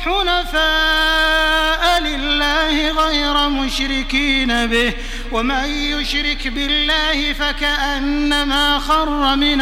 حنفاء لله غير مشركين به ومن يشرك بالله فكأنما خر من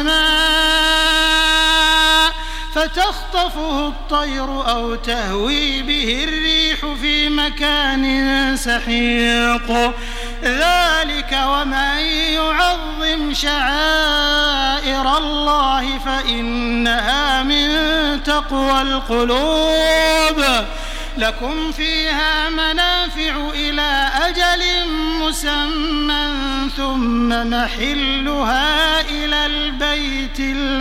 السماء فتخطفه الطير أو تهوي به الريح في مكان سحيق ذلك ومن يعظم شعائر الله فإنها من تقوى القلوب لكم فيها منافع إلى أجل مسمى ثم محلها إلى البيت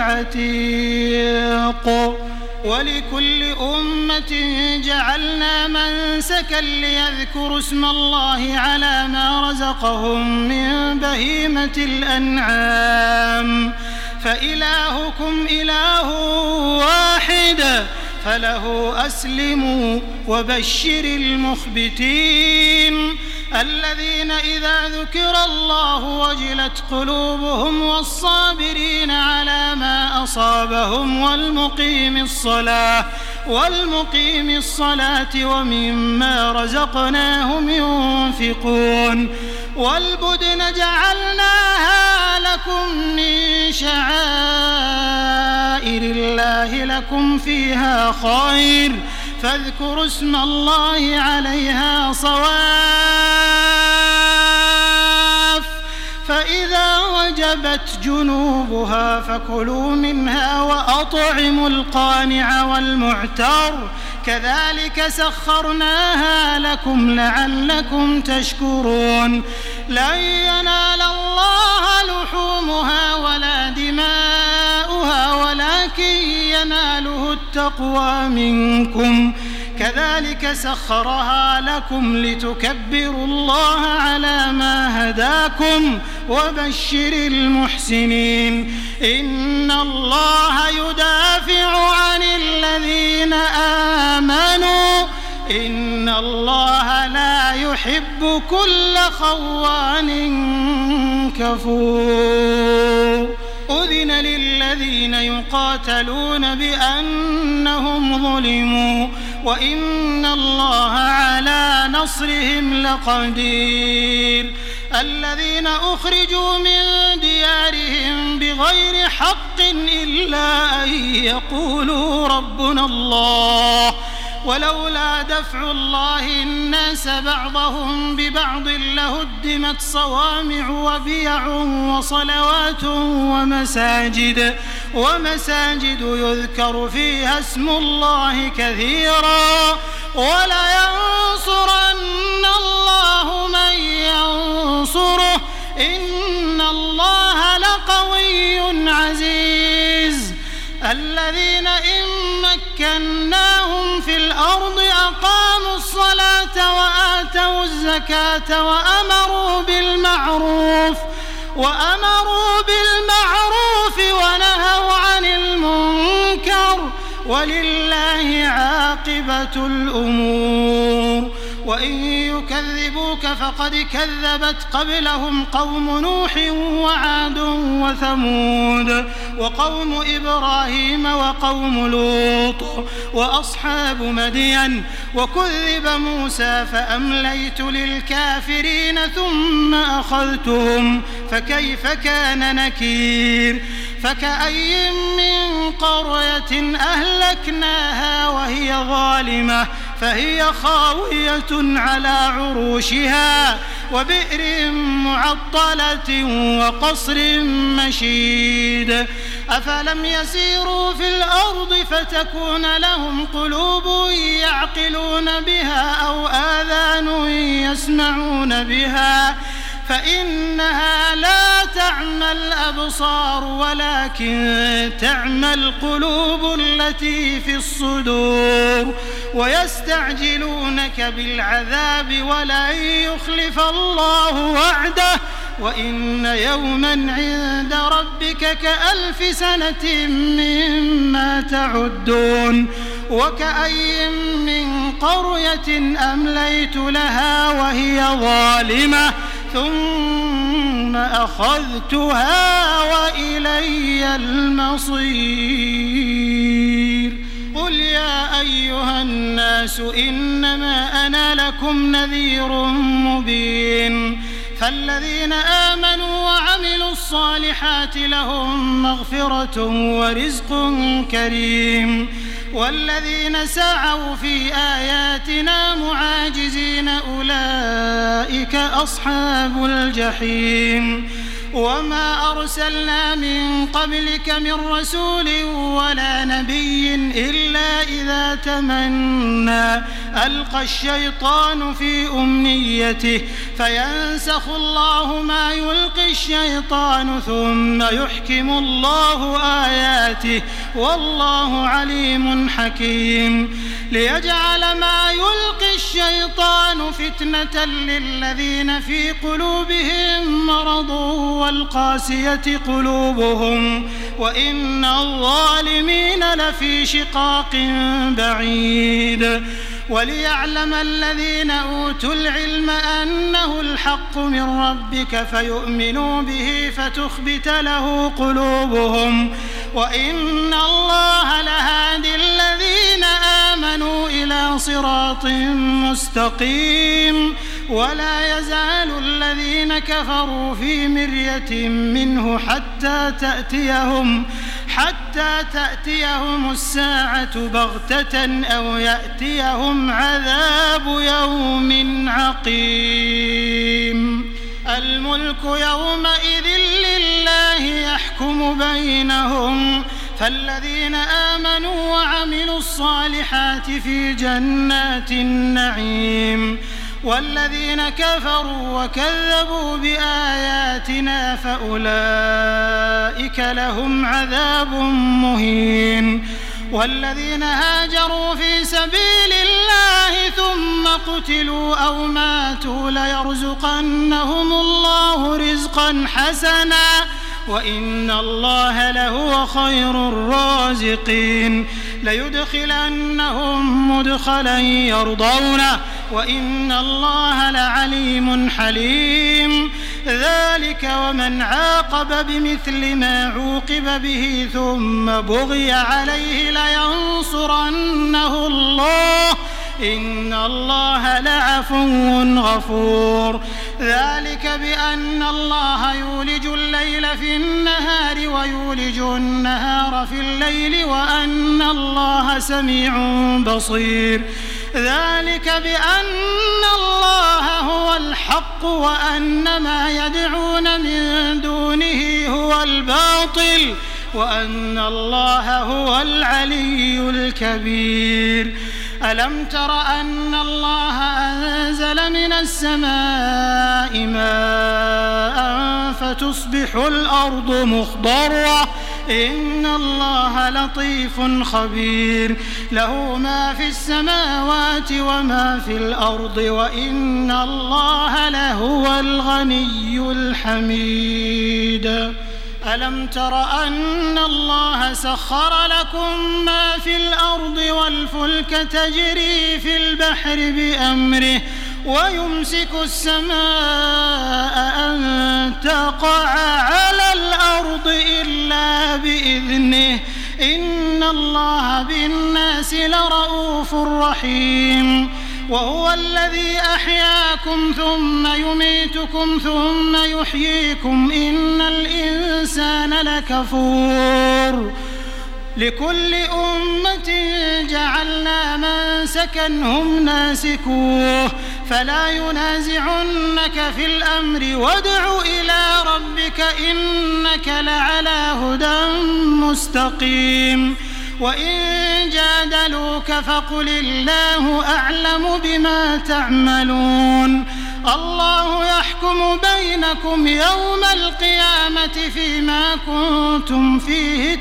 العتيق ولكل أمة جعلنا منسكا ليذكروا اسم الله على ما رزقهم من بهيمة الأنعام فإلهكم إله واحد فله أسلموا وبشر المخبتين الذين إذا ذكر الله وجلت قلوبهم والصابرين على ما أصابهم والمقيم الصلاة ومما رزقناهم ينفقون والبدن جعلناها لكم من شعائر الله لكم فيها خير فاذكروا اسم الله عليها صواف فإذا وجبت جنوبها فكلوا منها وأطعموا القانع والمعتر كذلك سخرناها لكم لعلكم تشكرون لن ينال الله لحومها ولا دماؤها ولكن يناله التقوى منكم كذلك سخرها لكم لتكبروا الله على ما هداكم وبشر المحسنين إن الله يدافع عن الذين آمنوا إن الله لا يحب كل خوان كفور أذن للذين يقاتلون بأنهم ظلموا وإن الله على نصرهم لقدير الذين أخرجوا من ديارهم بغير حق إلا أن يقولوا ربنا الله ولولا دفع الله الناس بعضهم ببعض لهدمت صوامع وبيع وصلوات ومساجد يذكر فيها اسم الله كثيرا ولينصرن الله من ينصره إن الله لقوي عزيز الذين إن مكناهم في الأرض أقاموا الصلاة وآتوا الزكاة وأمروا بالمعروف ونهوا عن المنكر ولله عاقبة الأمور وإن يكذبوك فقد كذبت قبلهم قوم نوح وعاد وثمود وقوم إبراهيم وقوم لوط وأصحاب مدين وكذب موسى فأمليت للكافرين ثم أخذتهم فكيف كان نكير فكأي من قرية أهلكناها وهي ظالمة فهي خاوية على عروشها وبئر معطلة وقصر مشيد أفلم يسيروا في الأرض فتكون لهم قلوب يعقلون بها أو آذان يسمعون بها فإنها لا تعمى الأبصار ولكن تعمى القلوب التي في الصدور ويستعجلونك بالعذاب ولن يخلف الله وعده وإن يوما عند ربك كألف سنة مما تعدون وكأي من قرية أمليت لها وهي ظالمة ثم أخذتها وإلي المصير قل يا يا أيها الناس إنما أنا لكم نذير مبين فالذين آمنوا وعملوا الصالحات لهم مغفرة ورزق كريم والذين سعوا في آياتنا معاجزين أولئك أصحاب الجحيم وما أرسلنا من قبلك من رسول ولا نبي إلا إذا تمنى ألقى الشيطان في أمنيته فينسخ الله ما يلقي الشيطان ثم يحكم الله آياته والله عليم حكيم ليجعل ما يلقي الشيطان فتنة للذين في قلوبهم مرض والقاسية قلوبهم وإن الظالمين لفي شقاق بعيد وليعلم الذين أوتوا العلم أنه الحق من ربك فيؤمنوا به فتخبت له قلوبهم وإن الله لهادي الذين آمنوا إلى صراط مستقيم ولا يزال الذين كفروا في مرية منه حتى تأتيهم الساعة بغتة أو يأتيهم عذاب يوم عقيم الملك يومئذ لله يحكم بينهم فالذين آمنوا وعملوا الصالحات في جنات النعيم والذين كفروا وكذبوا بآياتنا فأولئك لهم عذاب مهين والذين هاجروا في سبيل الله ثم قتلوا أو ماتوا ليرزقنهم الله رزقا حسنا وإن الله لهو خير الرازقين ليدخلنهم مدخلا يرضونه وإن الله لعليم حليم ذلك ومن عاقب بمثل ما عوقب به ثم بغي عليه لينصرنه الله إن الله لعفو غفور ذلك بأن الله يولج الليل في النهار ويولج النهار في الليل وأن الله سميع بصير ذلك بأن الله هو الحق وأن ما يدعون من دونه هو الباطل وأن الله هو العلي الكبير ألم تر أن الله أنزل من السماء ماء فتصبح الأرض مخضرة إن الله لطيف خبير له ما في السماوات وما في الأرض وإن الله لهو الغني الحميد ألم تر أن الله سخر لكم ما في الأرض والفلك تجري في البحر بأمره ويمسك السماء أن تقع على الأرض إلا بإذنه إن الله بالناس لرؤوف رحيم وهو الذي أحياكم ثم يميتكم ثم يحييكم إن الإنسان لكفور لكل أمة جعلنا منسكا هم ناسكوه فلا ينازعنك في الأمر وادع إلى ربك إنك لعلى هدى مستقيم وإن جادلوك فقل الله أعلم بما تعملون الله يحكم بينكم يوم القيامة فيما كنتم فيه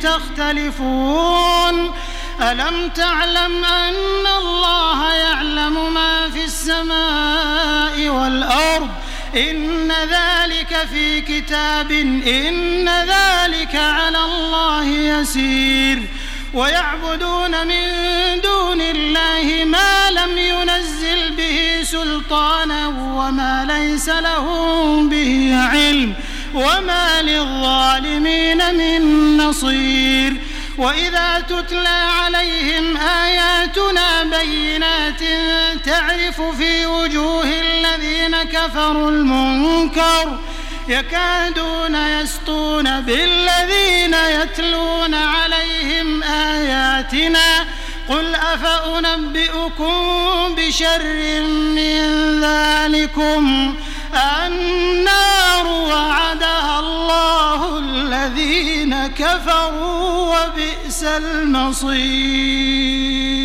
تختلفون ألم تعلم أن الله يعلم ما في السماء والأرض إن ذلك في كتاب إن ذلك على الله يسير ويعبدون من دون الله ما لم ينزل به سلطانا وما ليس لهم به علم وما للظالمين من نصير وإذا تتلى عليهم آياتنا بينات تعرف في وجوه الذين كفروا المنكر يكادون يسطون بالذين يتلون عليهم آياتنا قل أفأنبئكم بشر من ذلكم النار وعدها الله الذين كفروا وبئس المصير.